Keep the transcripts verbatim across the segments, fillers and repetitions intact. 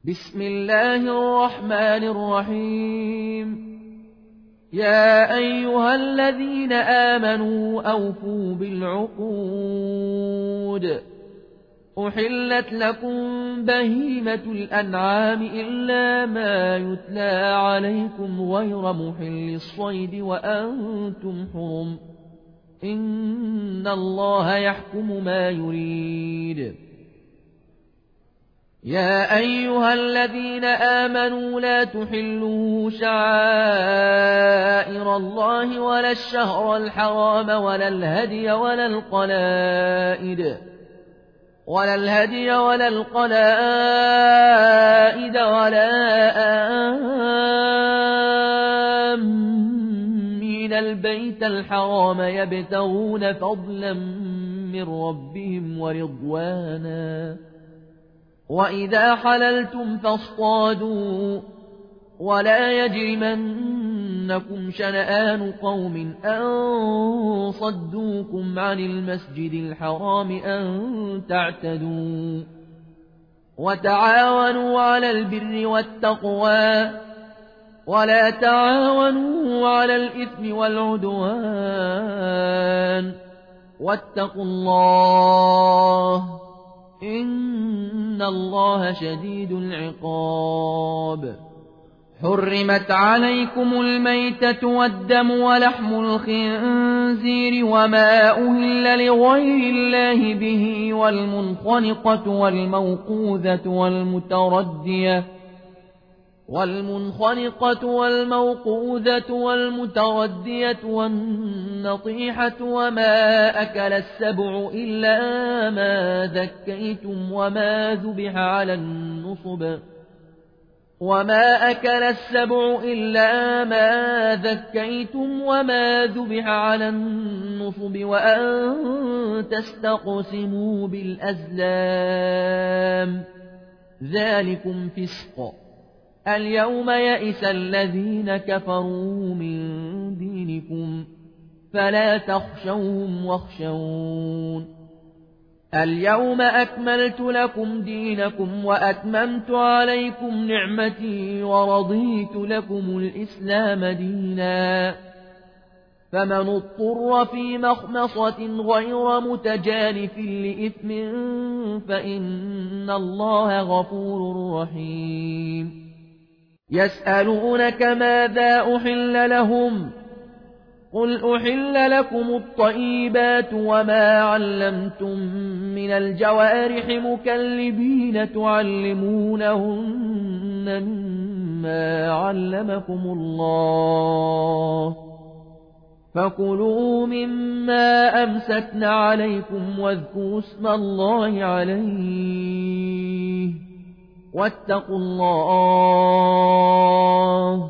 بسم الله الرحمن الرحيم. يا أيها الذين آمنوا أوفوا بالعقود. أحلت لكم بهيمة الأنعام إلا ما يتلى عليكم غير محل الصيد وأنتم حرم، إن الله يحكم ما يريد. يا أيها الذين آمنوا لا تحلوا شعائر الله ولا الشهر الحرام ولا الهدي ولا القلائد ولا الهدي ولا القلائد ولا آمين البيت الحرام يبتغون فضلا من ربهم ورضوانا، وإذا حللتم فاصطادوا، ولا يجرمنكم شنآن قوم أن صدوكم عن المسجد الحرام أن تعتدوا. وتعاونوا على البر والتقوى ولا تعاونوا على الإثم والعدوان، واتقوا الله إن الله شديد العقاب. حرمت عليكم الميتة والدم ولحم الخنزير وما أهل لغير الله به والمنخنقة والموقوذة والمتردية والمنخنقة والموقوذة والمتردية والنطيحة وما أكل السبع إلا ما ذكيتم وما ذبح على النصب وما أكل السبع إلا ما ذكيتم وما ذبح على النصب وأن تستقسموا بالأزلام، ذلكم فسق. اليوم يئس الذين كفروا من دينكم فلا تخشوهم واخشون. اليوم أكملت لكم دينكم وأتممت عليكم نعمتي ورضيت لكم الإسلام دينا. فمن اضطر في مخمصة غير متجانف لإثم فإن الله غفور رحيم. يسألونك ماذا أحل لهم؟ قل أحل لكم الطيبات وما علمتم من الجوارح مكلبين تعلمونهن مما علمكم الله، فكلوا مما أمسكن عليكم واذكروا اسم الله عليه واتقوا الله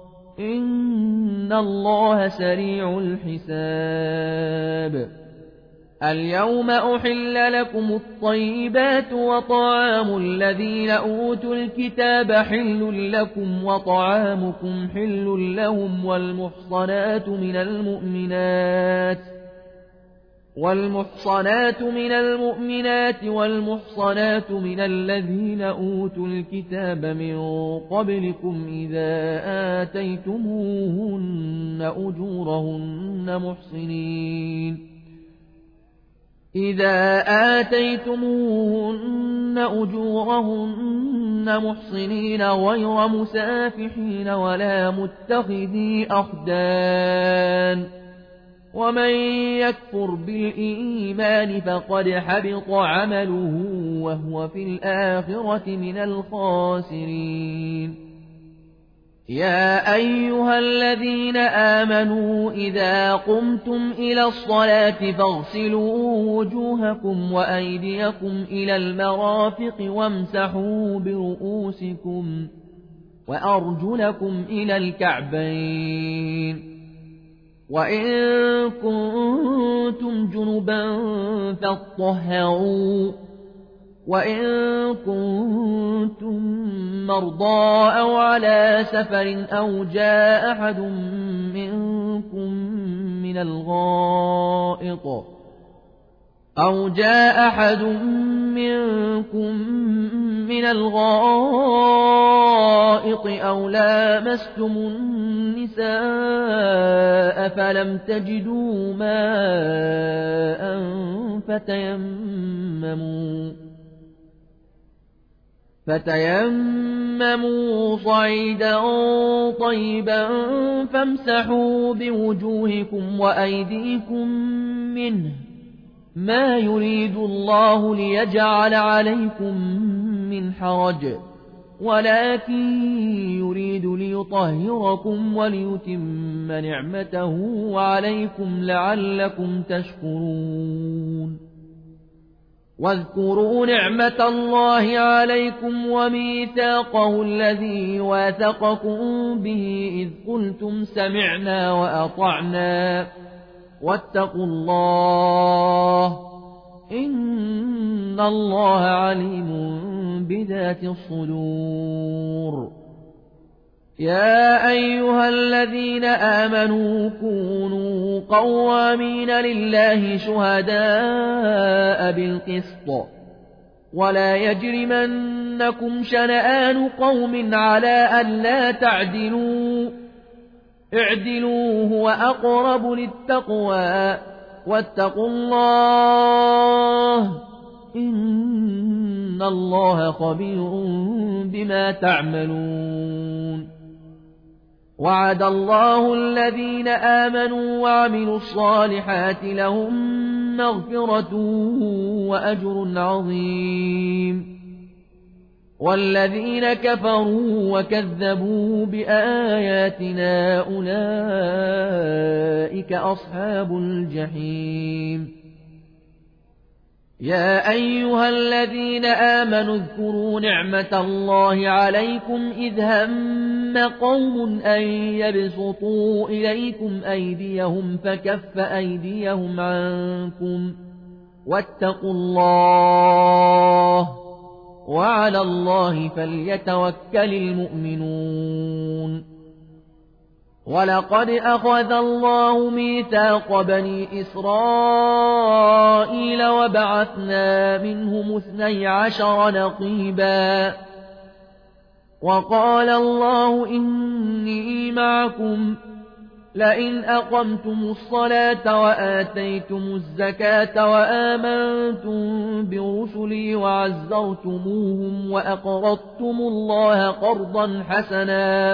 إن الله سريع الحساب. اليوم أحل لكم الطيبات وطعام الذين أوتوا الكتاب حل لكم وطعامكم حل لهم والمحصنات من المؤمنات والمحصنات من المؤمنات والمحصنات من الذين أوتوا الكتاب من قبلكم إذا آتيتموهن أجورهن محصنين إذا آتيتموهن أجورهن محصنين غير مسافحين ولا متخذي أخدان، ومن يكفر بالإيمان فقد حبط عمله وهو في الآخرة من الخاسرين. يا أيها الذين آمنوا إذا قمتم إلى الصلاة فاغسلوا وجوهكم وأيديكم إلى المرافق وامسحوا برؤوسكم وأرجلكم إلى الكعبين، وإن كنتم جنبا فاطهروا، وإن كنتم مرضى أو على سفر أو جاء أحد منكم من الغائط أو جاء أحد منكم من الغائط أو لامستم النساء فلم تجدوا ماء فتيمموا فتيمموا صعيدا طيبا فامسحوا بوجوهكم وأيديكم منه ما يريد الله ليجعل عليكم من حرج ولكن يريد ليطهركم وليتم نعمته عليكم لعلكم تشكرون واذكروا نعمة الله عليكم وميثاقه الذي واثقكم به إذ قلتم سمعنا وأطعنا واتقوا الله إن الله عليم بذات الصدور يا أيها الذين آمنوا كونوا قوامين لله شهداء بالقسط ولا يجرمنكم شنآن قوم على ألا تعدلوا اعدلوا هو أقرب للتقوى واتقوا الله إن الله خبير بما تعملون وعد الله الذين آمنوا وعملوا الصالحات لهم مغفرة وأجر عظيم والذين كفروا وكذبوا بآياتنا أولئك أصحاب الجحيم يا أيها الذين آمنوا اذكروا نعمة الله عليكم إذ هم قوم أن يبسطوا إليكم أيديهم فكف أيديهم عنكم واتقوا الله وعلى الله فليتوكل المؤمنون ولقد أخذ الله ميثاق بني إسرائيل وبعثنا منهم اثني عشر نقيبا وقال الله إني معكم لئن أقمتم الصلاة وآتيتم الزكاة وآمنتم برسلي وعزرتموهم وأقرضتم الله قرضا حسنا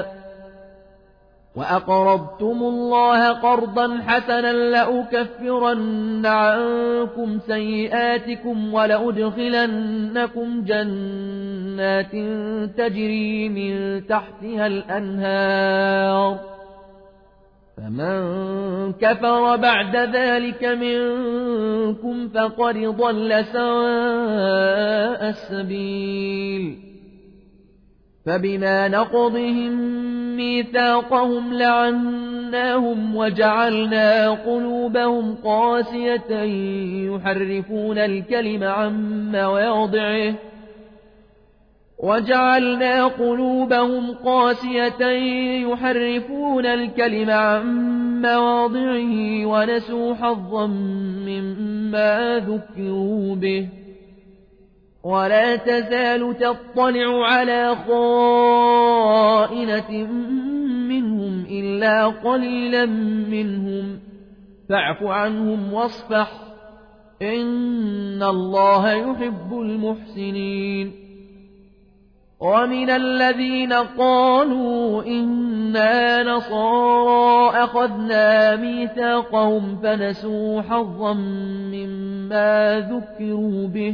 وأقرضتم الله قرضا حسنا لأكفرن عنكم سيئاتكم ولأدخلنكم جنات تجري من تحتها الأنهار فمن كفر بعد ذلك منكم فقد ضل سواء السبيل فبما نقضهم ميثاقهم لعناهم وجعلنا قلوبهم قاسية يحرفون الكلم عن مواضعه وجعلنا قلوبهم قاسية يحرفون الكلم عن مواضعه ونسوا حظا مما ذكروا به ولا تزال تطلع على خائنة منهم إلا قليلا منهم فاعف عنهم واصفح إن الله يحب المحسنين ومن الذين قالوا إنا نصارى أخذنا ميثاقهم فنسوا حظا مما ذكروا به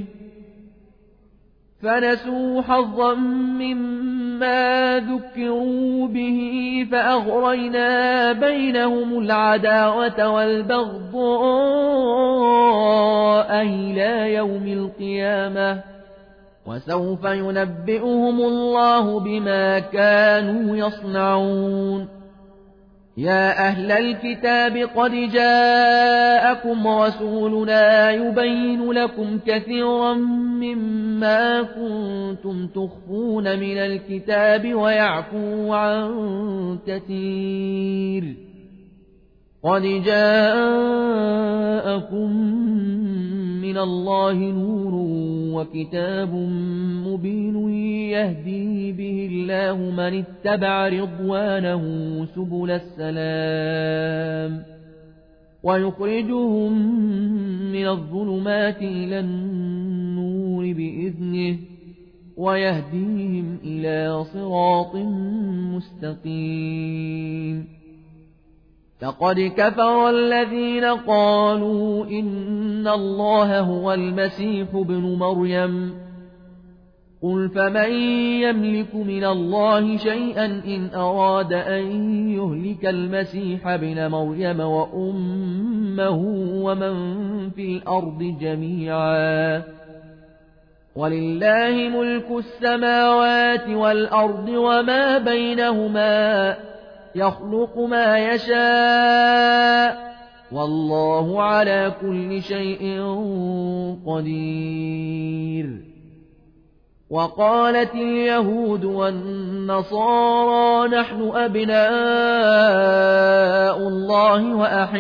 فنسوا حظا مما ذكروا به فأغرينا بينهم العداوة والبغضاء إلى يوم القيامة وسوف ينبئهم الله بما كانوا يصنعون يا أهل الكتاب قد جاءكم رسولنا يبين لكم كثيرا مما كنتم تخفون من الكتاب ويعفو عن كثير قد جاءكم من من الله نور وكتاب مبين يهدي به الله من اتبع رضوانه سبل السلام ويخرجهم من الظلمات إلى النور بإذنه ويهديهم إلى صراط مستقيم. لقد كفر الذين قالوا إن الله هو المسيح ابن مريم قل فمن يملك من الله شيئا إن أراد أن يهلك المسيح ابن مريم وأمه ومن في الأرض جميعا ولله ملك السماوات والأرض وما بينهما يخلق ما يشاء والله على كل شيء قدير. وقالت اليهود والنصارى نحن أبناء الله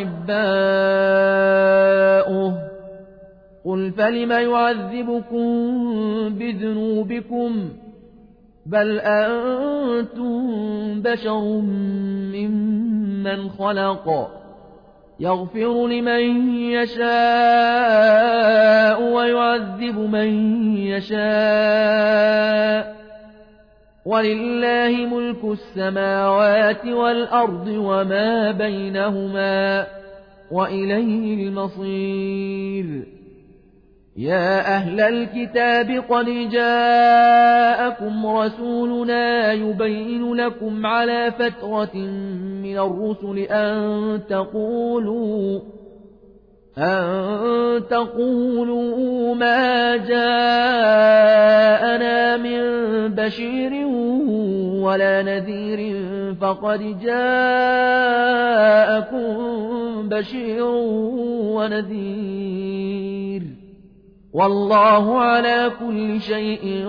وأحباؤه قل فلم يعذبكم بذنوبكم بل أنتم بشر ممن خلق يغفر لمن يشاء ويعذب من يشاء ولله ملك السماوات والأرض وما بينهما وإليه المصير. يا أهل الكتاب قد جاءكم رسولنا يبين لكم على فترة من الرسل أن تقولوا أن تقولوا ما جاءنا من بشير ولا نذير فقد جاءكم بشير ونذير والله على كل شيء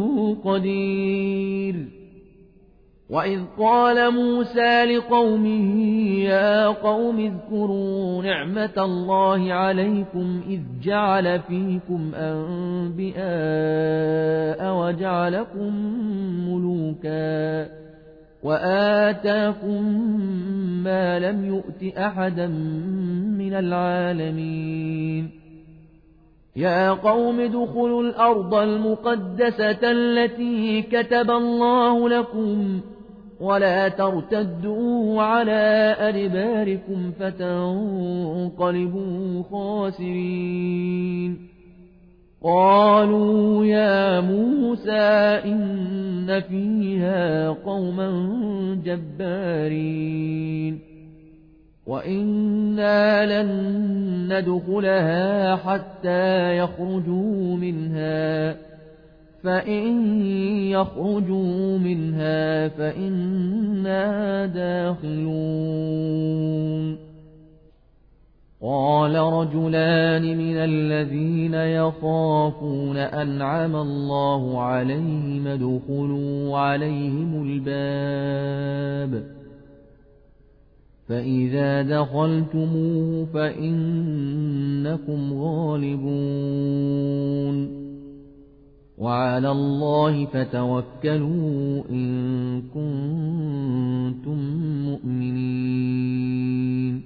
قدير. وإذ قال موسى لقومه يا قوم اذكروا نعمة الله عليكم إذ جعل فيكم أنبياء وجعلكم ملوكا وآتاكم ما لم يؤت أحدا من العالمين. يا قوم ادخلوا الأرض المقدسة التي كتب الله لكم ولا ترتدوا على أدباركم فتنقلبوا خاسرين. قالوا يا موسى إن فيها قوما جبارين وإنا لن ندخلها حتى يخرجوا منها فإن يخرجوا منها فإنا داخلون. قال رجلان من الذين يخافون أنعم الله عليهم ادخلوا عليهم الباب فإذا دخلتموه فإنكم غالبون وعلى الله فتوكلوا إن كنتم مؤمنين.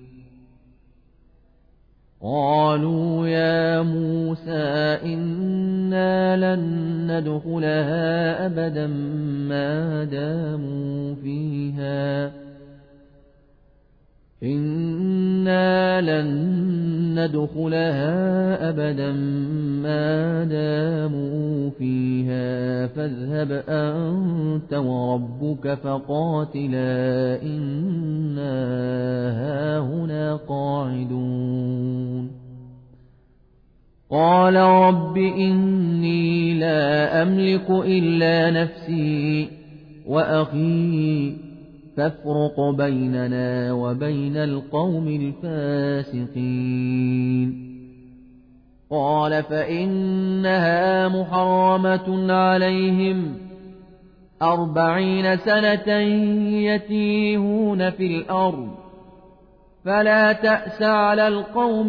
قالوا يا موسى إنا لن ندخلها أبدا ما داموا فيها إنا لن ندخلها أبدا ما داموا فيها فاذهب أنت وربك فقاتلا إنا هاهنا قاعدون. قال رب إني لا أملك إلا نفسي وأخي فافرق بيننا وبين القوم الفاسقين. قال فإنها محرمة عليهم أربعين سنة يتيهون في الأرض فلا تأس على القوم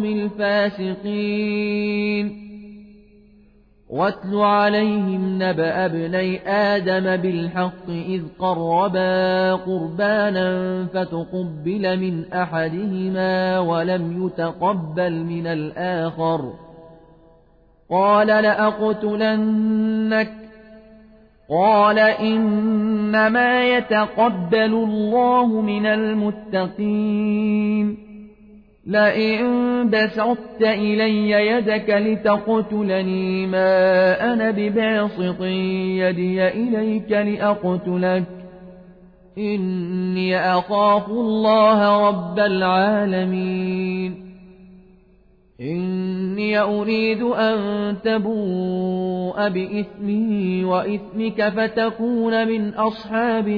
الفاسقين واتل عليهم نبأ ابني آدم بالحق إذ قربا قربانا فتقبل من أحدهما ولم يتقبل من الآخر قال لأقتلنك قال إنما يتقبل الله من المتقين لئن بسطت إلي يدك لتقتلني ما أنا بباسط يدي إليك لأقتلك إني أخاف الله رب العالمين إني أريد أن تبوء بإثمي وإثمك فتكون من أصحاب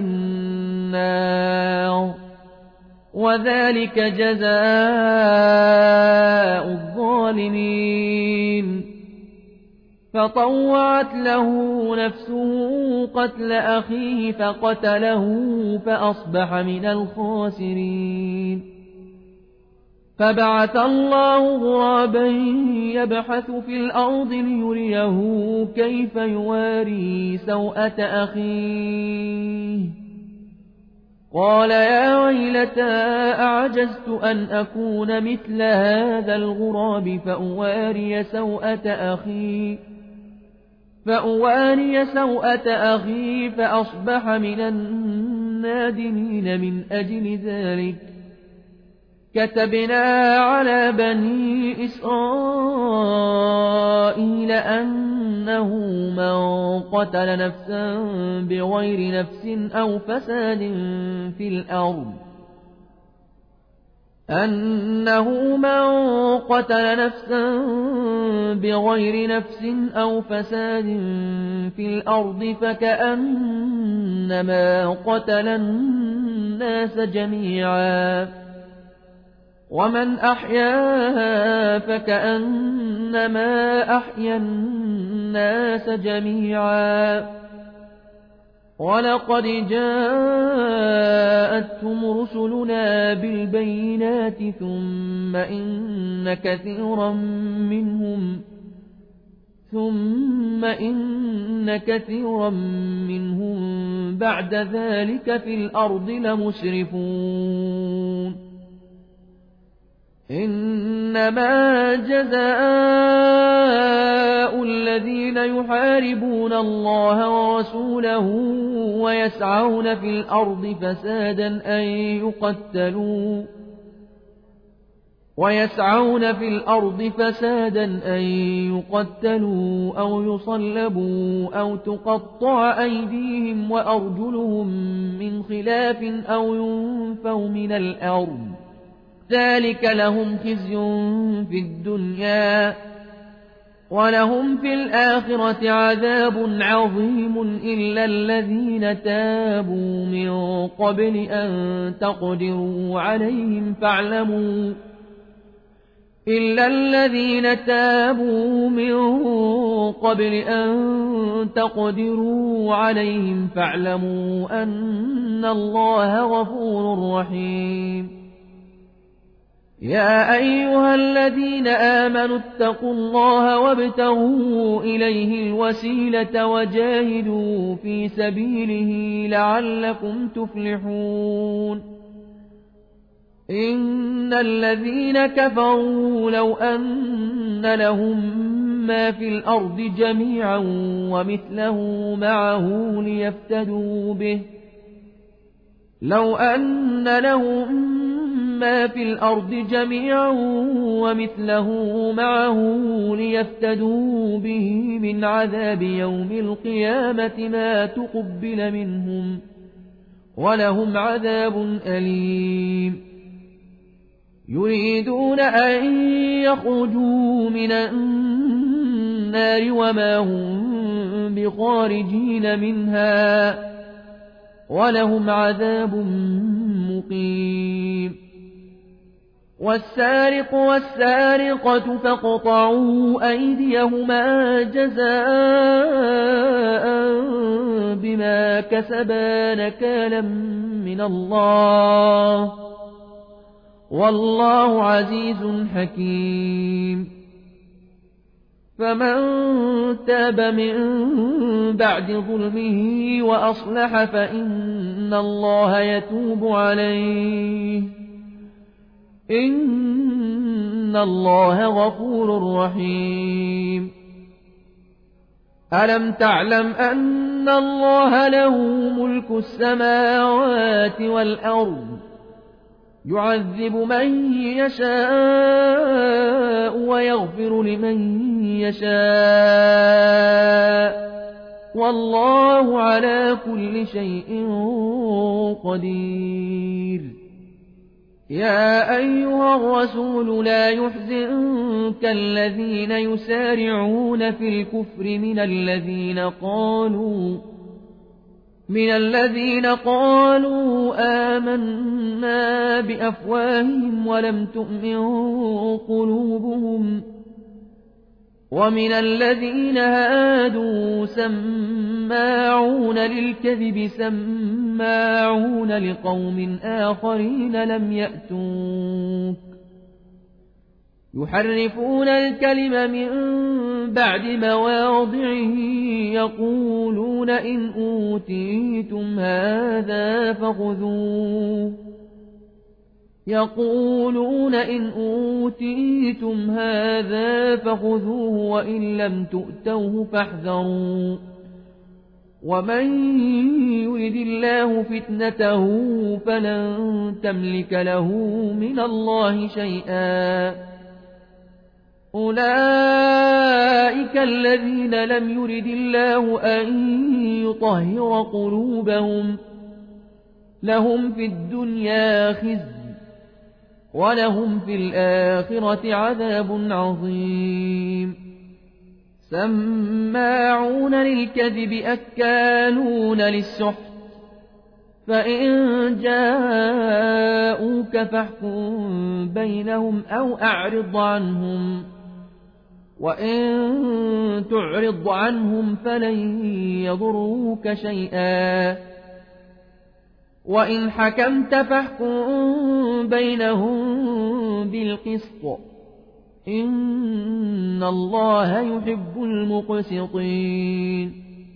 النار وذلك جزاء الظالمين فطوعت له نفسه قتل أخيه فقتله فأصبح من الخاسرين فبعث الله غرابا يبحث في الأرض ليريه كيف يواري سوءة أخيه قال يا ويلتى أعجزت أن أكون مثل هذا الغراب فأواري سوءة أخي فأواري سوءة أخي فأصبح من النادمين من أجل ذلك كتبنا على بني إسرائيل أنه من قتل نفسا بغير نفس أو فساد في الأرض أنه من قتل نفسا بغير نفس أو فساد في الأرض فكأنما قتل الناس جميعا ومن أحياها فكأنما أحيا الناس جميعا ولقد جاءتهم رسلنا بالبينات ثم إن كثيرا منهم ثم إن كثيرا منهم بعد ذلك في الأرض لمسرفون إنما جزاء الذين يحاربون الله ورسوله ويسعون في الأرض فسادا أن يقتلوا ويسعون في الأرض فسادا أن يقتلوا أو يصلبوا أو تقطع أيديهم وأرجلهم من خلاف أو ينفوا من الأرض ذلك لهم خزي في الدنيا ولهم في الآخرة عذاب عظيم إلا الذين تابوا من قبل أن تقدروا عليهم فاعلموا إلا الذين تابوا من قبل أن تقدروا عليهم فاعلموا أن الله غفور رحيم يا أيها الذين آمنوا اتقوا الله وابتغوا إليه الوسيلة وجاهدوا في سبيله لعلكم تفلحون إن الذين كفروا لو أن لهم ما في الأرض جميعا ومثله معه ليفتدوا به لو أن لهم ما في الأرض جميعا ومثله معه ليفتدوا به من عذاب يوم القيامة ما تقبل منهم ولهم عذاب أليم يريدون أن يخرجوا من النار وما هم بخارجين منها ولهم عذاب مقيم والسارق والسارقة فاقطعوا أيديهما جزاء بما كسبا نكالا من الله والله عزيز حكيم. فمن تاب من بعد ظلمه وأصلح فإن الله يتوب عليه إن الله غفور رحيم. ألم تعلم أن الله له ملك السماوات والأرض يعذب من يشاء ويغفر لمن يشاء والله على كل شيء قدير. يا أيها الرسول لا يحزنك الذين يسارعون في الكفر من الذين قالوا من الذين قالوا آمنا بأفواههم ولم تؤمن قلوبهم ومن الذين هادوا سماعون للكذب سماعون لقوم آخرين لم يأتوك يحرفون الكلم من بعد مواضعه يقولون إن أوتيتم هذا فخذوه يقولون إن أوتيتم هذا فخذوه وإن لم تؤتوه فاحذروا ومن يرد الله فتنته فلن تملك له من الله شيئا. أولئك الذين لم يرد الله أن يطهر قلوبهم لهم في الدنيا خزي ولهم في الآخرة عذاب عظيم. سماعون للكذب أكالون للسحت فإن جاءوك فاحكم بينهم أو أعرض عنهم وإن تعرض عنهم فلن يضروك شيئا وإن حكمت فاحكم بينهم بالقسط إن الله يحب المقسطين.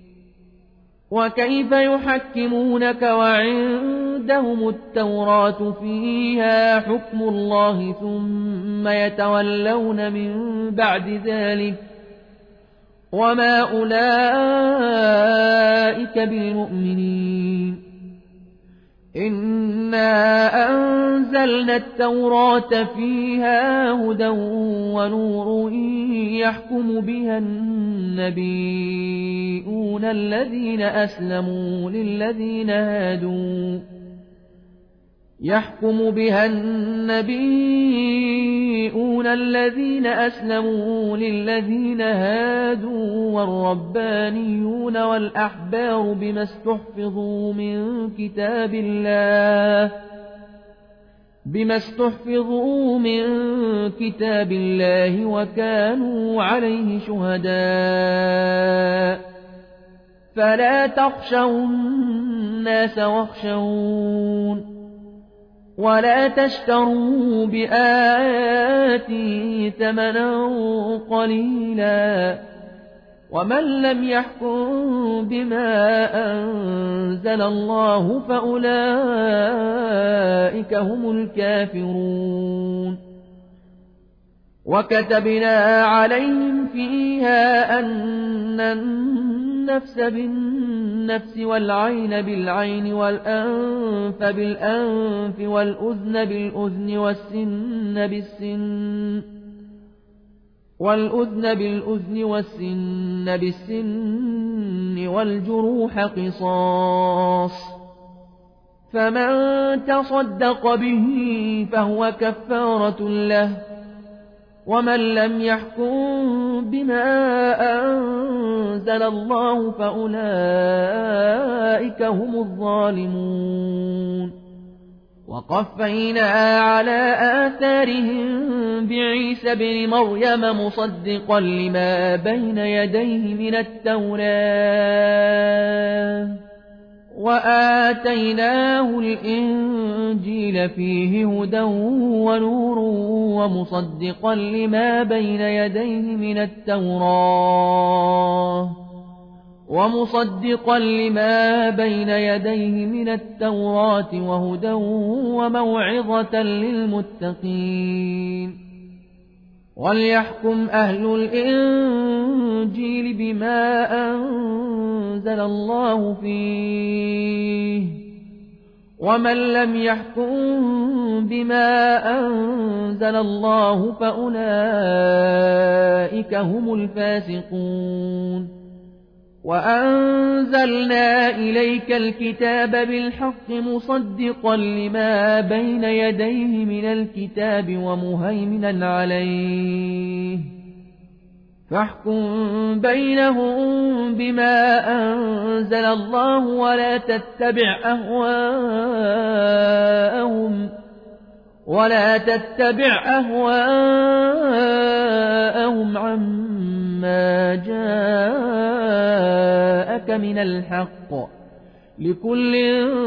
وكيف يحكمونك وعندهم التوراة فيها حكم الله ثم يتولون من بعد ذلك وما أولئك بالمؤمنين. إنا أنزلنا التوراة فيها هدى ونور يحكم بها النبيون الذين أسلموا للذين هادوا يحكم بها النبيون الذين أسلموا للذين هادوا والربانيون والأحبار بما استحفظوا من كتاب الله بما استحفظوا من كتاب الله وكانوا عليه شهداء فلا تخشوا الناس واخشون ولا تشتروا بآياتي ثمنا قليلا ومن لم يحكم بما أنزل الله فأولئك هم الكافرون. وكتبنا عليهم فيها أن النفس بالنفس والعين بالعين والأنف بالأنف والأذن بالأذن والسن بالسن والأذن بالأذن والسن بالسن والجروح قصاص فمن تصدق به فهو كفارة له ومن لم يحكم بما أنزل الله فأولئك هم الظالمون. وقفينا على آثارهم بعيسى بن مريم مصدقا لما بين يديه من التوراة وآتيناه الإنجيل فيه هدى ونور ومصدقا لما بين يديه من التوراة ومصدقا لما بين يديه من التوراة وهدى وموعظة للمتقين وليحكم أهل الإنجيل بما أنزل الله فيه ومن لم يحكم بما أنزل الله فأولئك هم الفاسقون وأنزلنا إليك الكتاب بالحق مصدقا لما بين يديه من الكتاب ومهيمنا عليه فاحكم بينهم بما أنزل الله ولا تتبع أهواءهم ولا تتبع أهواءهم عما جاءك من الحق لكل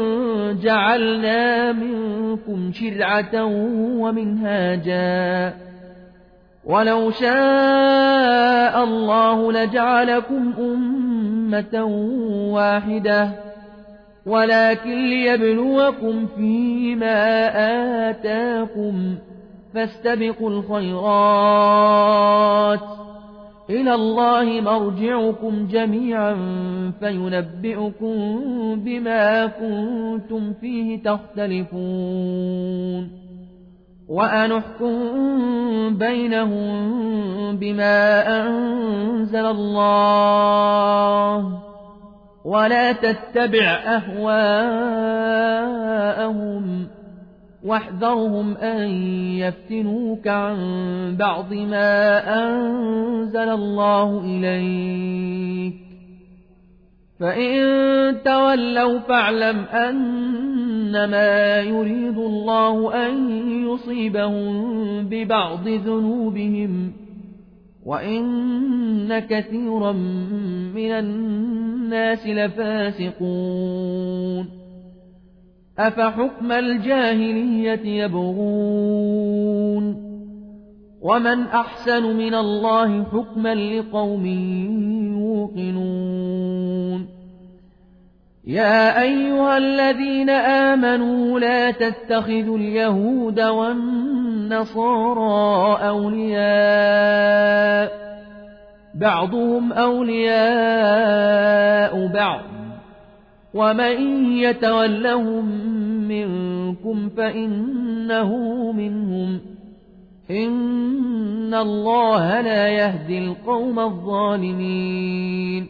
جعلنا منكم شرعة ومنهاجا ولو شاء الله لجعلكم أمة واحدة ولكن ليبلوكم فيما آتاكم فاستبقوا الخيرات إلى الله مرجعكم جميعا فينبئكم بما كنتم فيه تختلفون وأنحكم بينهم بما أنزل الله ولا تتبع أهواءهم واحذرهم أن يفتنوك عن بعض ما أنزل الله إليك فإن تولوا فاعلم أنما يريد الله أن يصيبهم ببعض ذنوبهم وإن كثيرا من الناس لفاسقون أفحكم الجاهلية يبغون ومن أحسن من الله حكما لقوم يوقنون يا أيها الذين آمنوا لا تتخذوا اليهود والنصارى أولياء بعضهم أولياء بعض ومن يتولهم منكم فإنه منهم إن الله لا يهدي القوم الظالمين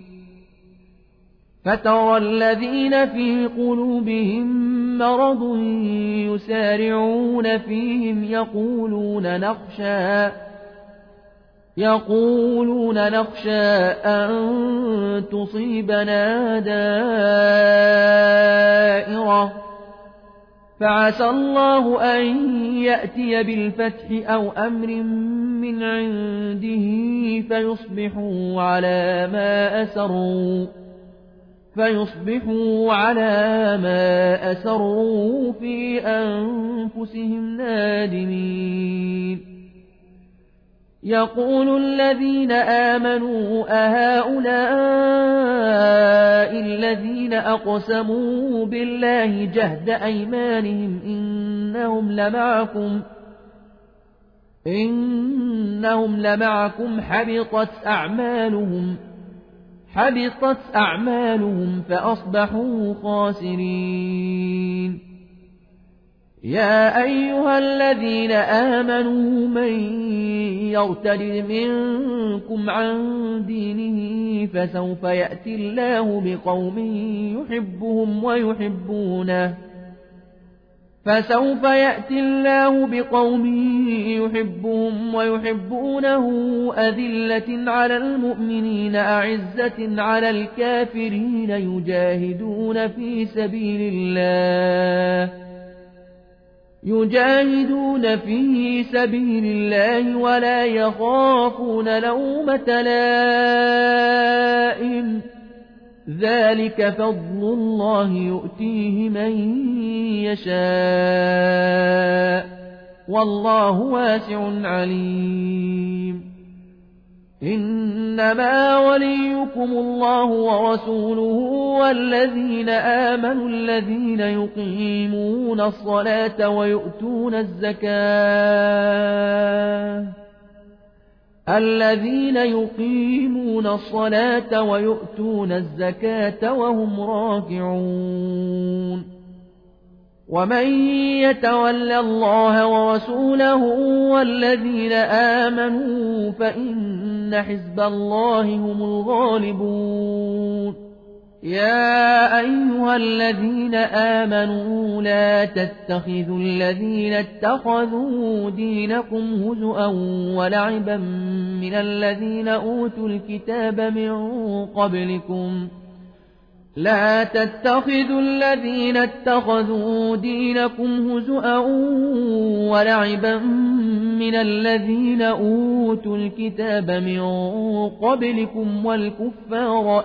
فترى الذين في قلوبهم مرض يسارعون فيهم يقولون نخشى يقولون نخشى أن تصيبنا دائرة فعسى الله أن يأتي بالفتح أو أمر من عنده فيصبحوا على ما أسروا فيصبحوا على ما أسروا في أنفسهم نادمين يقول الذين آمنوا أهؤلاء الذين أقسموا بالله جهد أيمانهم إنهم لمعكم إنهم لمعكم حبطت أعمالهم حبطت أعمالهم فأصبحوا خاسرين يا أيها الذين آمنوا من يرتد منكم عن دينه فسوف يأتي الله بقوم يحبهم ويحبونه فسوف يأتي الله بقوم يحبهم ويحبونه أذلة على المؤمنين أعزة على الكافرين يجاهدون في سبيل الله يجاهدون في سبيل الله ولا يخافون لومة لائم ذلك فضل الله يؤتيه من يشاء والله واسع عليم إنما وليكم الله ورسوله والذين آمنوا الذين يقيمون الصلاة ويؤتون الزكاة الذين يقيمون الصلاة ويؤتون الزكاة وهم راكعون ومن يتول الله ورسوله والذين آمنوا فإن حزب الله هم الغالبون يا أيها الذين آمنوا لا تتخذوا الذين اتخذوا دينكم هزؤا ولعبا من الذين أوتوا الكتاب من قبلكم لا تتخذوا الذين اتخذوا دينكم هزؤا ولعبا من الذين أوتوا الكتاب من قبلكم والكفار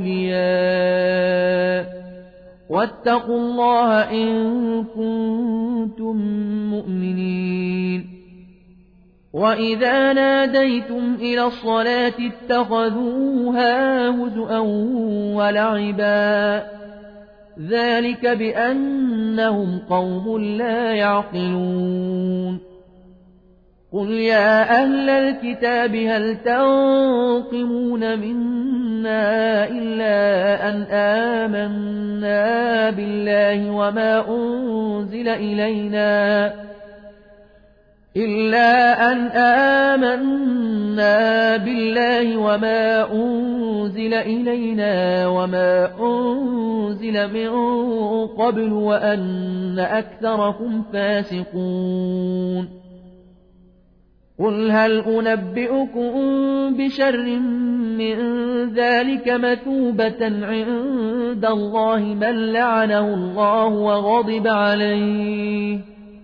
أولياء واتقوا الله إن كنتم مؤمنين وإذا ناديتم إلى الصلاة اتخذوها هزؤا ولعبا ذلك بأنهم قوم لا يعقلون قل يا أهل الكتاب هل تنقمون منا إلا أن آمنا بالله وما أنزل إلينا إلا أن آمنا بالله وما أنزل إلينا وما أنزل من قبل وأن أكثركم فاسقون قل هل أنبئكم بشر من ذلك مثوبة عند الله من لعنه الله وغضب عليه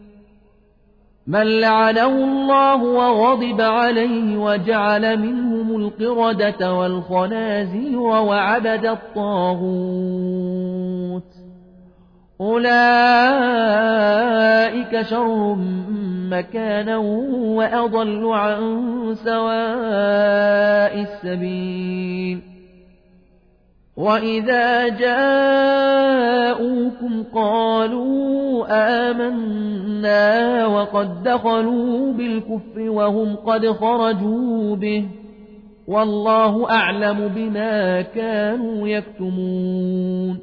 من لعنه الله وغضب عليه وجعل منهم القردة والخنازير وعبد الطاغوت أولئك شر مكانا وأضل عن سواء السبيل وإذا جاءوكم قالوا آمنا وقد دخلوا بالكفر وهم قد خرجوا به والله أعلم بما كانوا يكتمون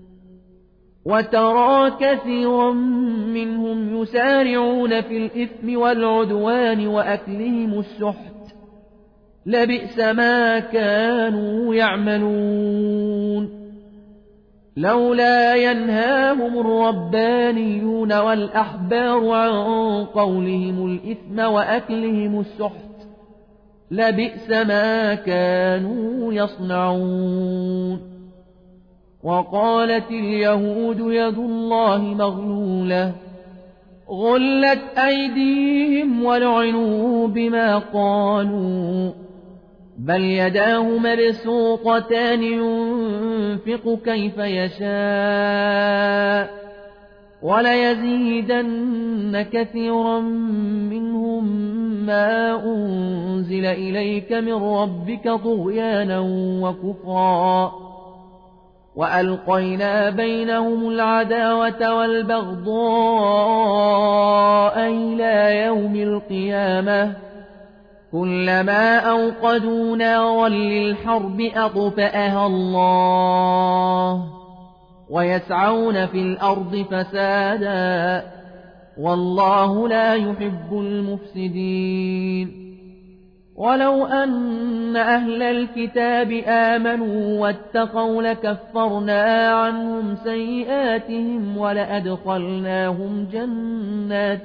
وترى كثيرا منهم يسارعون في الإثم والعدوان وأكلهم السحت لبئس ما كانوا يعملون لولا ينهاهم الربانيون والأحبار عن قولهم الإثم وأكلهم السحت لبئس ما كانوا يصنعون وقالت اليهود يد الله مغلولة غلت أيديهم ولعنوا بما قالوا بل يداه مبسوطتان ينفق كيف يشاء وليزيدن كثيرا منهم ما أنزل إليك من ربك طغيانا وكفرا وألقينا بينهم العداوة والبغضاء إلى يوم القيامة كلما أوقدوا نارا للحرب أطفأها الله ويسعون في الأرض فسادا والله لا يحب المفسدين ولو أن أهل الكتاب آمنوا واتقوا لكفرنا عنهم سيئاتهم ولأدخلناهم جنات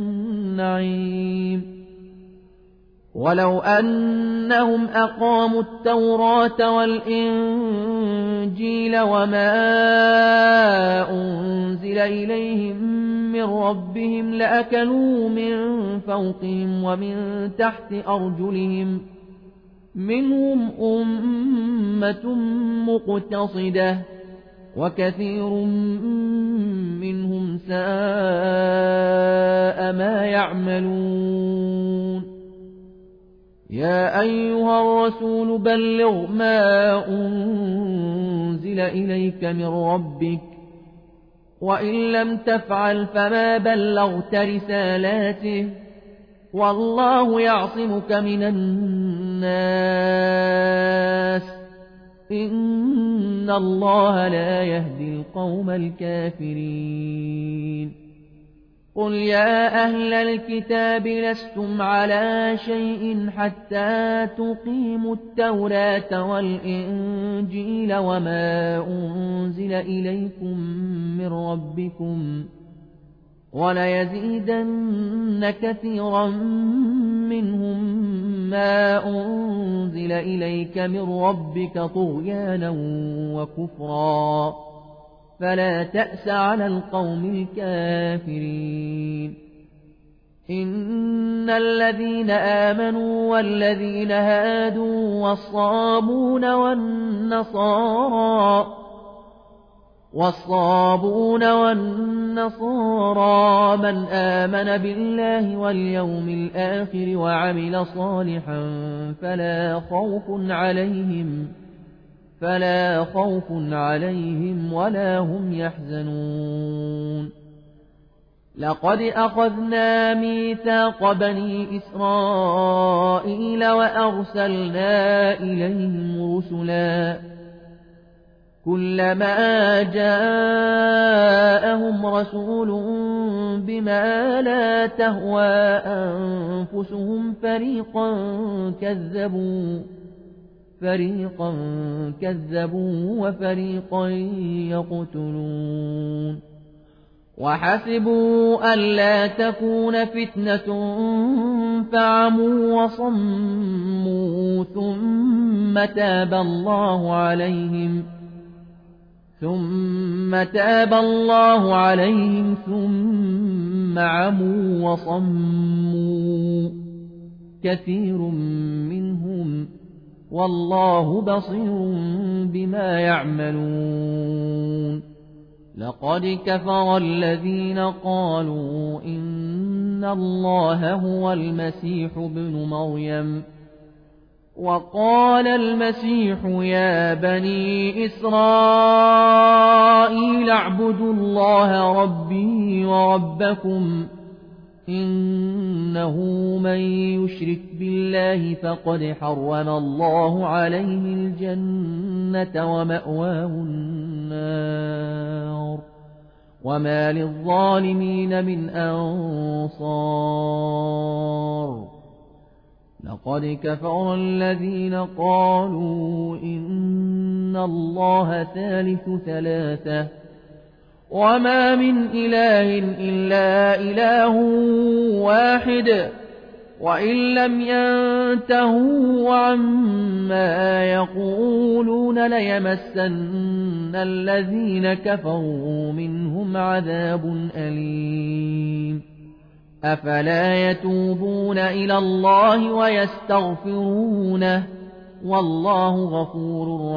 النعيم ولو أنهم أقاموا التوراة والإنجيل وما أنزل إليهم من ربهم لأكلوا من فوقهم ومن تحت أرجلهم منهم أمة مقتصدة وكثير منهم ساء ما يعملون يا أيها الرسول بلغ ما أنزل إليك من ربك وإن لم تفعل فما بلغت رسالاته والله يعصمك من الناس إن الله لا يهدي القوم الكافرين قل يا أهل الكتاب لستم على شيء حتى تقيموا التوراة والإنجيل وما أنزل إليكم من ربكم وليزيدن كثيرا منهم ما أنزل إليك من ربك طغيانا وكفرا فلا تأس على القوم الكافرين إن الذين آمنوا والذين هادوا والصابون والنصارى والصابون والنصارى من آمن بالله واليوم الآخر وعمل صالحا فلا خوف عليهم فلا خوف عليهم ولا هم يحزنون لقد أخذنا ميثاق بني إسرائيل وأرسلنا إليهم رسلا كلما جاءهم رسول بما لا تهوى أنفسهم فريقا كذبوا فريقا كذبوا وفريقا يقتلون وحسبوا ألا تكون فتنة فعموا وصموا ثم تاب الله عليهم ثم تاب الله عليهم ثم عموا وصموا كثير منهم والله بصير بما يعملون لقد كفر الذين قالوا إن الله هو المسيح ابن مريم وقال المسيح يا بني إسرائيل اعبدوا الله ربي وربكم إنه من يشرك بالله فقد حرم الله عليه الجنة ومأواه النار وما للظالمين من أنصار لقد كفر الذين قالوا إن الله ثالث ثلاثة وما من إله إلا إله واحد وإن لم ينتهوا عما يقولون ليمسن الذين كفروا منهم عذاب أليم أفلا يتوبون إلى الله ويستغفرونه والله غفور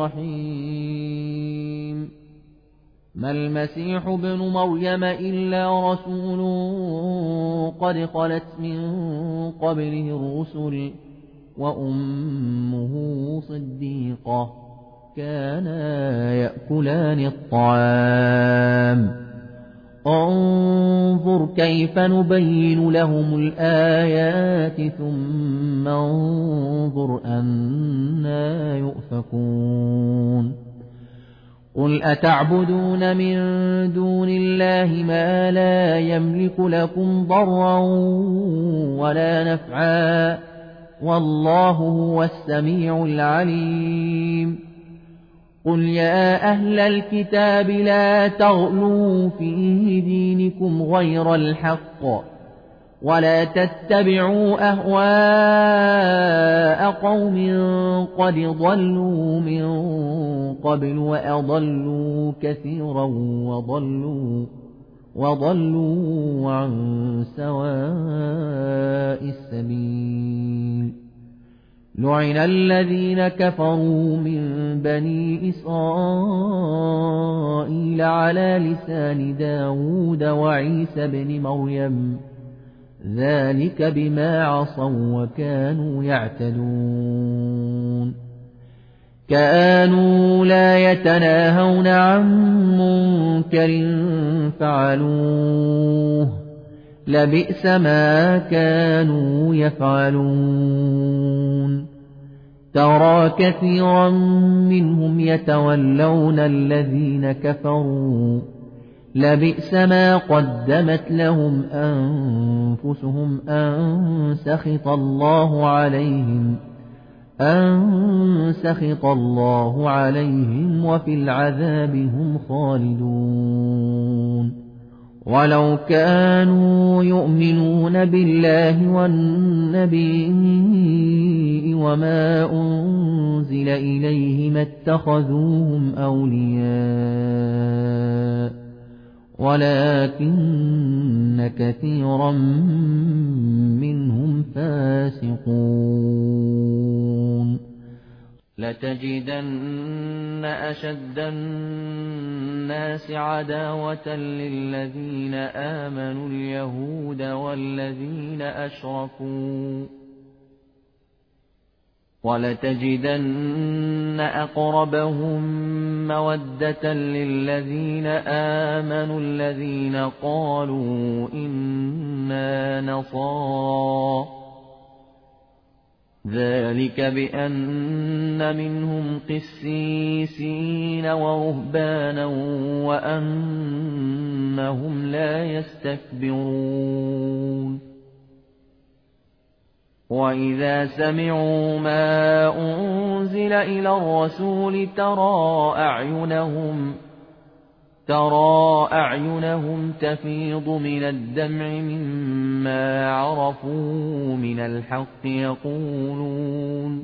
رحيم ما المسيح ابن مريم إلا رسول قد خلت من قبله الرسل وأمه صديقة كانا يأكلان الطعام انظر كيف نبين لهم الآيات ثم انظر أنا يؤفكون قل أتعبدون من دون الله ما لا يملك لكم ضرا ولا نفعا والله هو السميع العليم قل يا أهل الكتاب لا تغلوا في دينكم غير الحق ولا تتبعوا أهواء قوم قد ضلوا من قبل وأضلوا كثيرا وضلوا وضلوا عن سواء السبيل لعن الذين كفروا من بني إسرائيل على لسان داود وعيسى بن مريم ذلك بما عصوا وكانوا يعتدون كانوا لا يتناهون عن منكر فعلوه لبئس ما كانوا يفعلون ترى كثيرا منهم يتولون الذين كفروا لبئس ما قدمت لهم أنفسهم أن سخط الله عليهم أن سخط الله عليهم وفي العذاب هم خالدون ولو كانوا يؤمنون بالله والنبي وما أنزل إليه ما اتخذوهم أولياء ولكن كثيرا منهم فاسقون لتجدن أشد الناس عداوة للذين آمنوا اليهود والذين أشركوا ولتجدن أقربهم مودة للذين آمنوا الذين قالوا إنا نصارى ذلك بأن منهم قسيسين ورهبانا وأنهم لا يستكبرون وإذا سمعوا ما أنزل إلى الرسول ترى أعينهم ترى أعينهم تفيض من الدمع مما عرفوا من الحق يقولون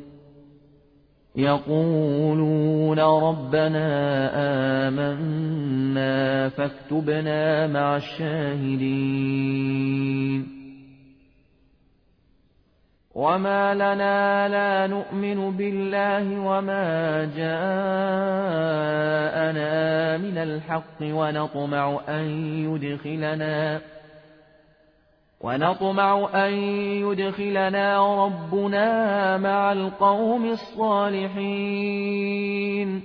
يقولون ربنا آمنا فاكتبنا مع الشاهدين وما لنا لا نؤمن بالله وما جاءنا من الحق ونطمع أن يدخلنا ونطمع أن يدخلنا ربنا مع القوم الصالحين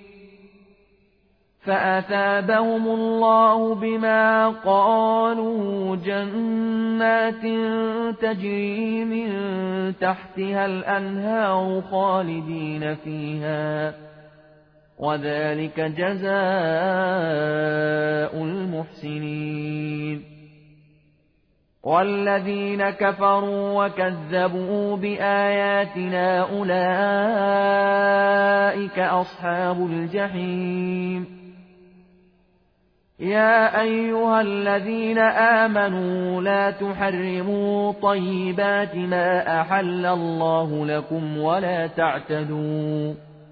فأثابهم الله بما قالوا جنات تجري من تحتها الأنهار خالدين فيها وذلك جزاء المحسنين والذين كفروا وكذبوا بآياتنا أولئك أصحاب الجحيم يا أيها الذين آمنوا لا تحرموا طيبات ما أحل الله لكم ولا تعتدوا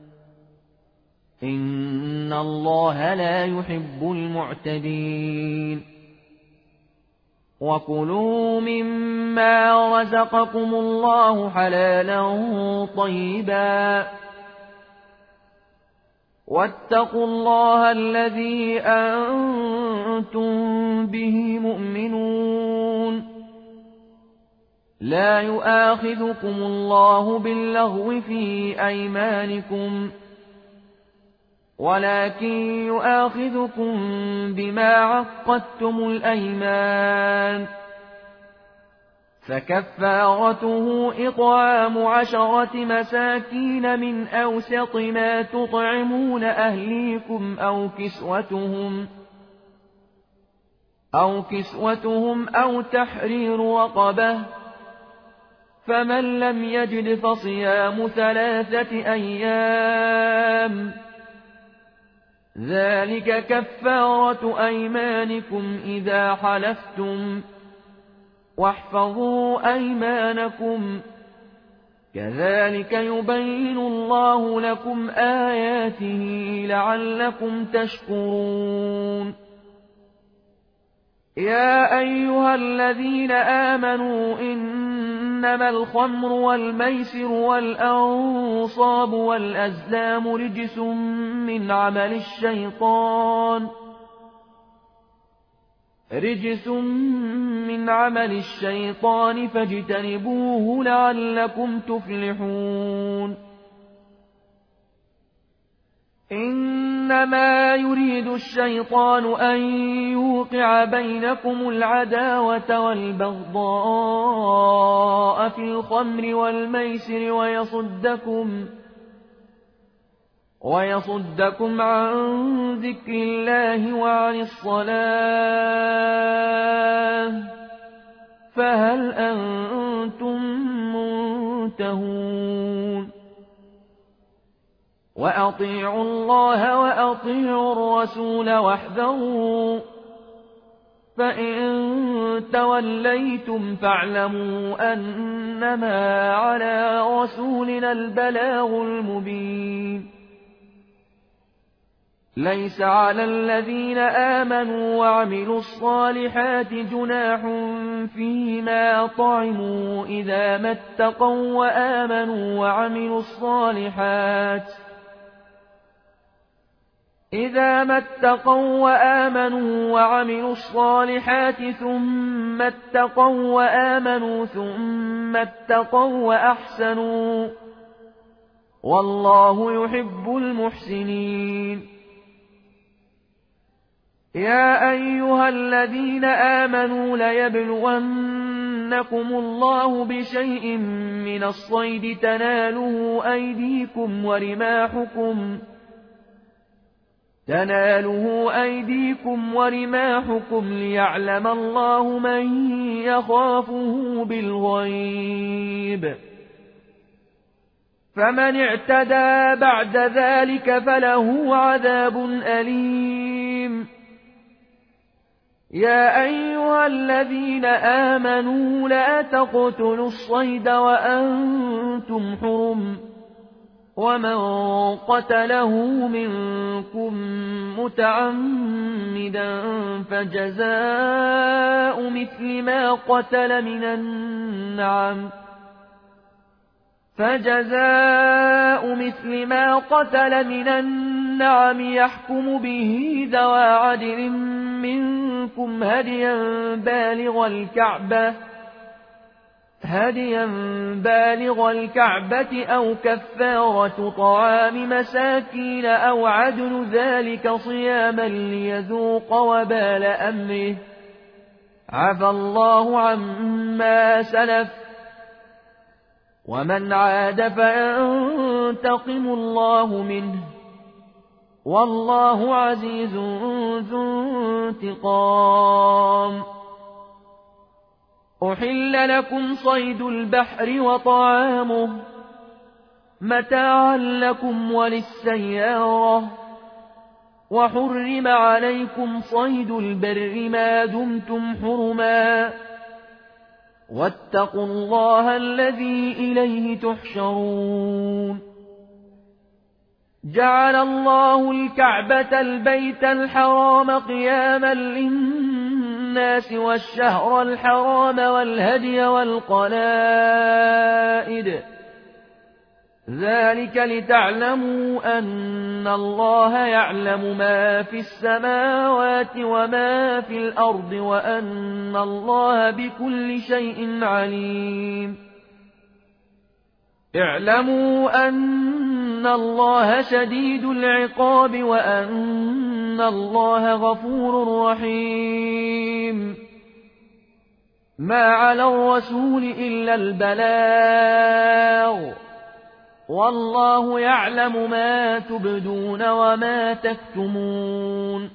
إن الله لا يحب المعتدين وكلوا مما رزقكم الله حلالا طيبا واتقوا الله الذي أنتم به مؤمنون لا يؤاخذكم الله باللغو في أيمانكم ولكن يؤاخذكم بما عقدتم الأيمان فكفارته إطعام عشرة مساكين من أوسط ما تطعمون أهليكم أو كسوتهم أو كسوتهم أو تحرير رقبة فمن لم يجد فصيام ثلاثة أيام ذلك كفارة أيمانكم إذا حلفتم واحفظوا أيمانكم كذلك يبين الله لكم آياته لعلكم تشكرون يا أيها الذين آمنوا إن إنما الخمر والميسر والأنصاب والأزلام رجس من عمل الشيطان رجس من عمل الشيطان فاجتنبوه لعلكم تفلحون إنما يريد الشيطان أن يوقع بينكم العداوة والبغضاء في الخمر والميسر ويصدكم ويصدكم عن ذكر الله وعن الصلاة فهل أنتم منتهون وأطيعوا الله وأطيعوا الرسول واحذروا فإن توليتم فاعلموا أنما على رسولنا البلاغ المبين ليس على الذين آمنوا وعملوا الصالحات جناح فيما طعموا إذا ما اتقوا وآمنوا وعملوا الصالحات إذا ما اتقوا وآمنوا وعملوا الصالحات ثم اتقوا وآمنوا ثم اتقوا وأحسنوا والله يحب المحسنين يا أيها الذين آمنوا ليبلونكم الله بشيء من الصيد تناله أيديكم ورماحكم تناله أيديكم ورماحكم ليعلم الله من يخافه بالغيب فمن اعتدى بعد ذلك فله عذاب أليم يا أيها الذين آمنوا لا تقتلوا الصيد وأنتم حرم ومن قتله منكم متعمدا فجزاء مثل ما قتل من النعم فجزاء مثل ما قتل من النعم يحكم به ذوى عدل منكم هديا بالغ الكعبة هديا بالغ الكعبة أو كفارة طعام مساكين أو عدل ذلك صياما ليذوق وبال أمره عفى الله عما سلف ومن عاد فينتقم الله منه والله عزيز ذو انتقام أحل لكم صيد البحر وطعامه متاعا لكم وللسيارة وحرم عليكم صيد البر ما دمتم حرما واتقوا الله الذي إليه تحشرون جعل الله الكعبة البيت الحرام قياما للناس والشهر الحرام والهدي والقلائد ذلك لتعلموا أن الله يعلم ما في السماوات وما في الأرض وأن الله بكل شيء عليم اعلموا أن الله شديد العقاب وأن الله غفور رحيم ما على الرسول إلا البلاغ والله يعلم ما تبدون وما تكتمون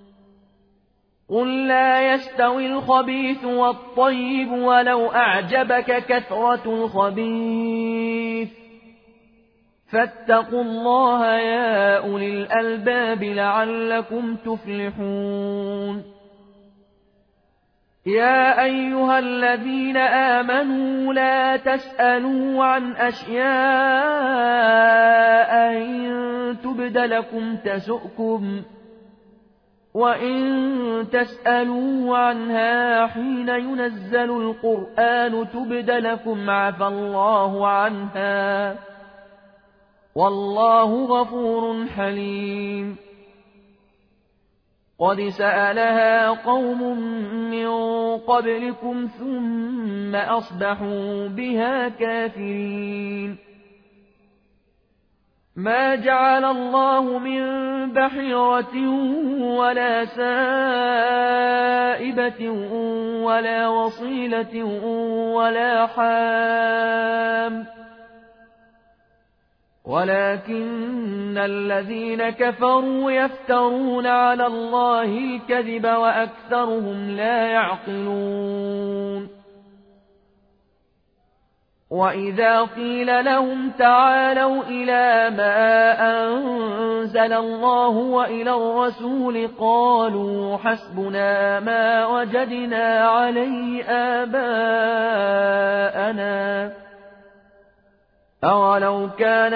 قل لا يستوي الخبيث والطيب ولو أعجبك كثرة الخبيث فاتقوا الله يا أولي الألباب لعلكم تفلحون يا أيها الذين آمنوا لا تسألوا عن أشياء إن تبد لكم تسؤكم وإن تسألوا عنها حين ينزل القرآن تبد لكم عفى الله عنها والله غفور حليم. قد سألها قوم من قبلكم ثم أصبحوا بها كافرين. ما جعل الله من بحيرة ولا سائبة ولا وصيلة ولا حام ولكن الذين كفروا يفترون على الله الكذب وأكثرهم لا يعقلون. وإذا قيل لهم تعالوا إلى ما أنزل الله وإلى الرسول قالوا حسبنا ما وجدنا عليه آباءنا أولو كان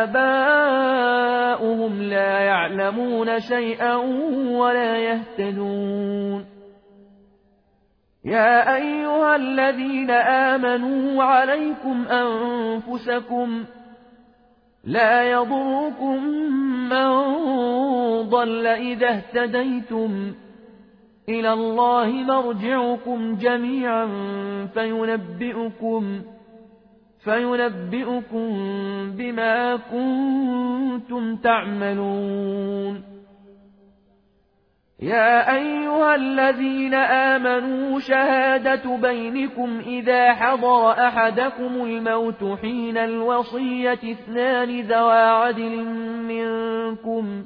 آباؤهم لا يعلمون شيئا ولا يهتدون. يا أيها الذين آمنوا عليكم أنفسكم لا يضركم من ضل إذا اهتديتم إلى الله مرجعكم جميعا فينبئكم فينبئكم بما كنتم تعملون. يا أيها الذين آمنوا شهادة بينكم إذا حضر أحدكم الموت حين الوصية اثنان ذوى عدل منكم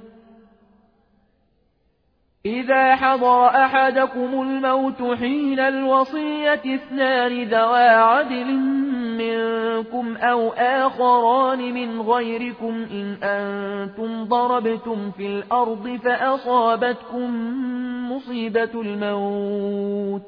إذا حضر أحدكم الموت حين الوصية اثنان ذوى عدل منكم أو آخران من غيركم إن أنتم ضربتم في الأرض فأصابتكم مصيبة الموت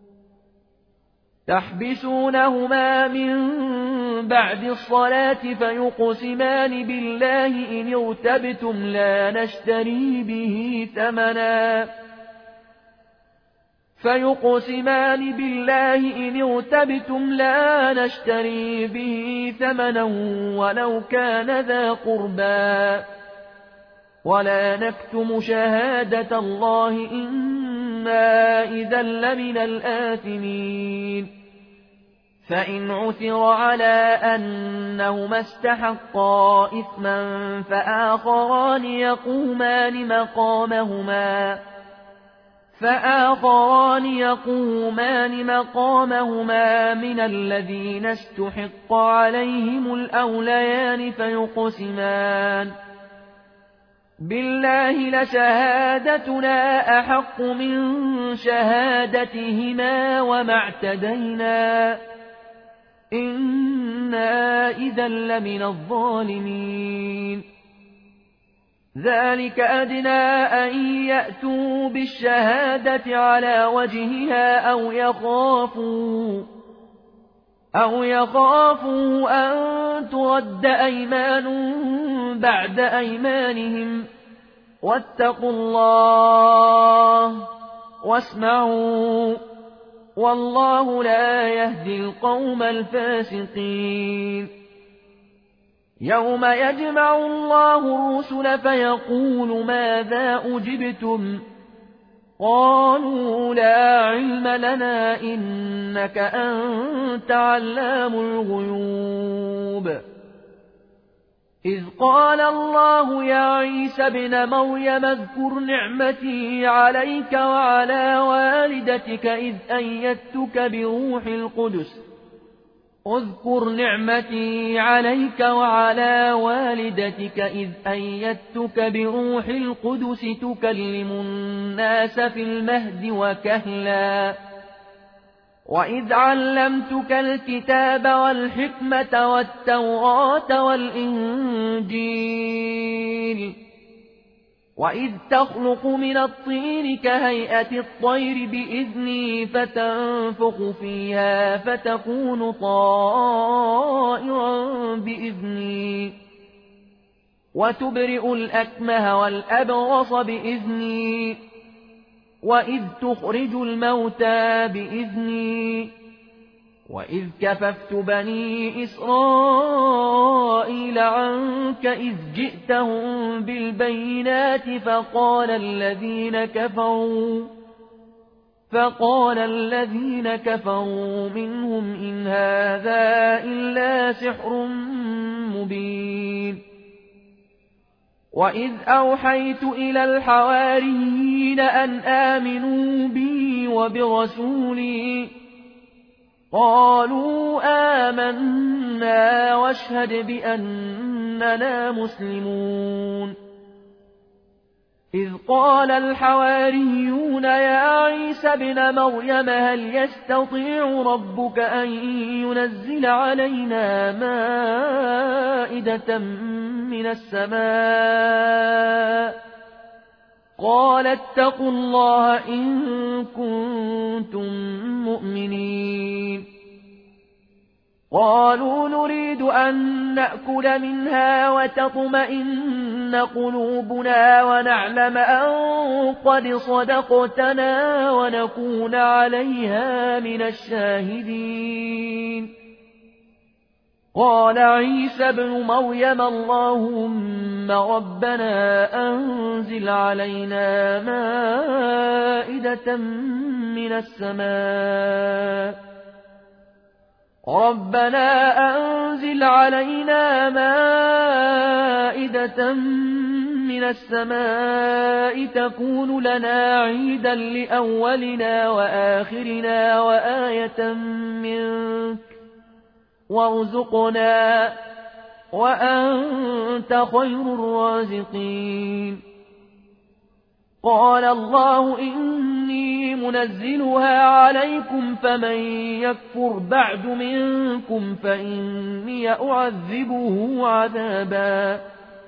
تحبسونهما من بعد الصلاة فيقسمان بالله إن ارتبتم لا نشتري به ثمنا فيقسمان بالله إن ارتبتم لا نشتري به ثمنا ولو كان ذا قربى ولا نكتم شهادة الله إنا إذا لمن الآثمين. فإن عثر على أنهما استحقا إثما فآخران يقومان مقامهما فآخران يقومان مقامهما من الذين استحق عليهم الأوليان فيقسمان بالله لشهادتنا أحق من شهادتهما وما اعتدينا إنا إذا لمن الظالمين. ذلك أدنى أن يأتوا بالشهادة على وجهها أو يخافوا أو يخافوا أن ترد أيمان بعد أيمانهم واتقوا الله واسمعوا والله لا يهدي القوم الفاسقين. يوم يجمع الله الرسل فيقول ماذا أجبتم قالوا لا علم لنا إنك أنت علام الغيوب. إذ قال الله يا عيسى ابن مريم اذكر نعمتي عليك وعلى والدتك إذ أيدتك بروح القدس اذكر نعمتي عليك وعلى والدتك إذ أيدتك بروح القدس تكلم الناس في المهد وكهلا وإذ علمتك الكتاب والحكمة والتوراة والإنجيل وإذ تخلق من الطين كهيئة الطير بإذني فتنفخ فيها فتكون طائرا بإذني وتبرئ الأكمه والأبرص بإذني وإذ تخرج الموتى بإذني وإذ كففت بني إسرائيل عنك إذ جئتهم بالبينات فقال الذين كفروا فقال الذين كفروا منهم إن هذا إلا سحر مبين وإذ أوحيت إلى الحواريين أن آمنوا بي وبرسولي قالوا آمنا واشهد بأننا مسلمون إذ قال الحواريون يا عيسى ابن مريم هل يستطيع ربك أن ينزل علينا مائدة من السماء قال اتقوا الله إن كنتم مؤمنين قالوا نريد أن نأكل منها وتطمئن قلوبنا ونعلم أن قد صدقتنا ونكون عليها من الشاهدين قال عيسى ابن مريم اللهم ربنا أنزل علينا مائدة من السماء ربنا أنزل علينا مائدة من السماء تكون لنا عيدا لأولنا وآخرنا وآية منك وارزقنا وأنت خير الرازقين قال الله إني منزلها عليكم فمن يكفر بعد منكم فإني أعذبه عذابا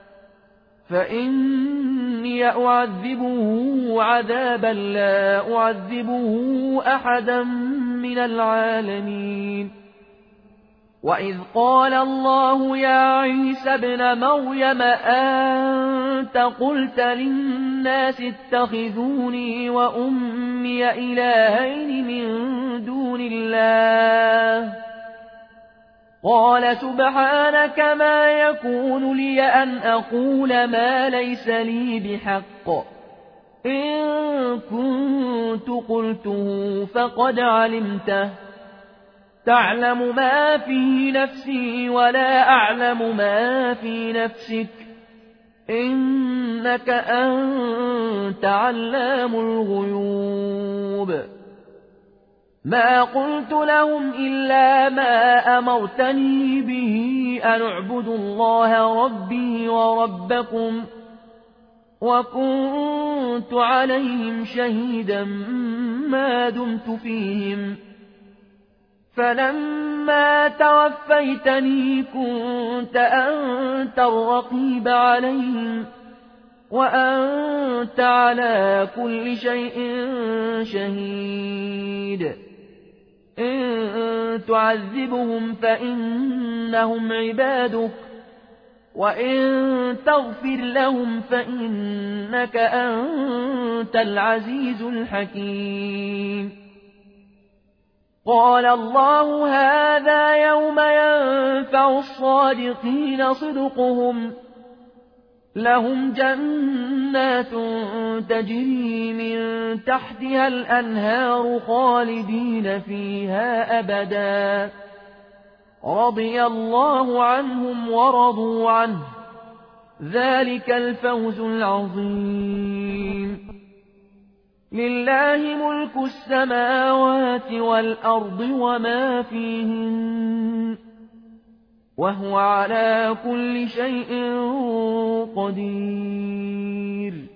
فإني أعذبه عذابا لا أعذبه أحدا من العالمين وإذ قال الله يا عيسى ابن مريم أنت قلت للناس اتخذوني وأمي إلهين من دون الله قال سبحانك ما يكون لي أن أقول ما ليس لي بحق إن كنت قلته فقد علمته تعلم ما في نفسي ولا أعلم ما في نفسك إنك أنت علام الغيوب ما قلت لهم إلا ما أمرتني به أن اعبدوا الله ربي وربكم وكنت عليهم شهيدا ما دمت فيهم فلما توفيتني كنت أنت الرقيب عليهم وأنت على كل شيء شهيد إن تعذبهم فإنهم عبادك وإن تغفر لهم فإنك أنت العزيز الحكيم قال الله هذا يوم ينفع الصادقين صدقهم لهم جنات تجري من تحتها الأنهار خالدين فيها أبدا رضي الله عنهم ورضوا عنه ذلك الفوز العظيم لله ملك السماوات والأرض وما فيهن وهو على كل شيء قدير